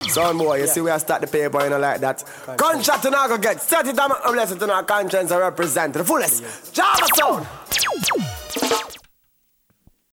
Son boy, you see we are start the paper, you know, like that. Gunshot to not go get. Set it down, I'm blessed to our conscience and represent the fullest. Java sound.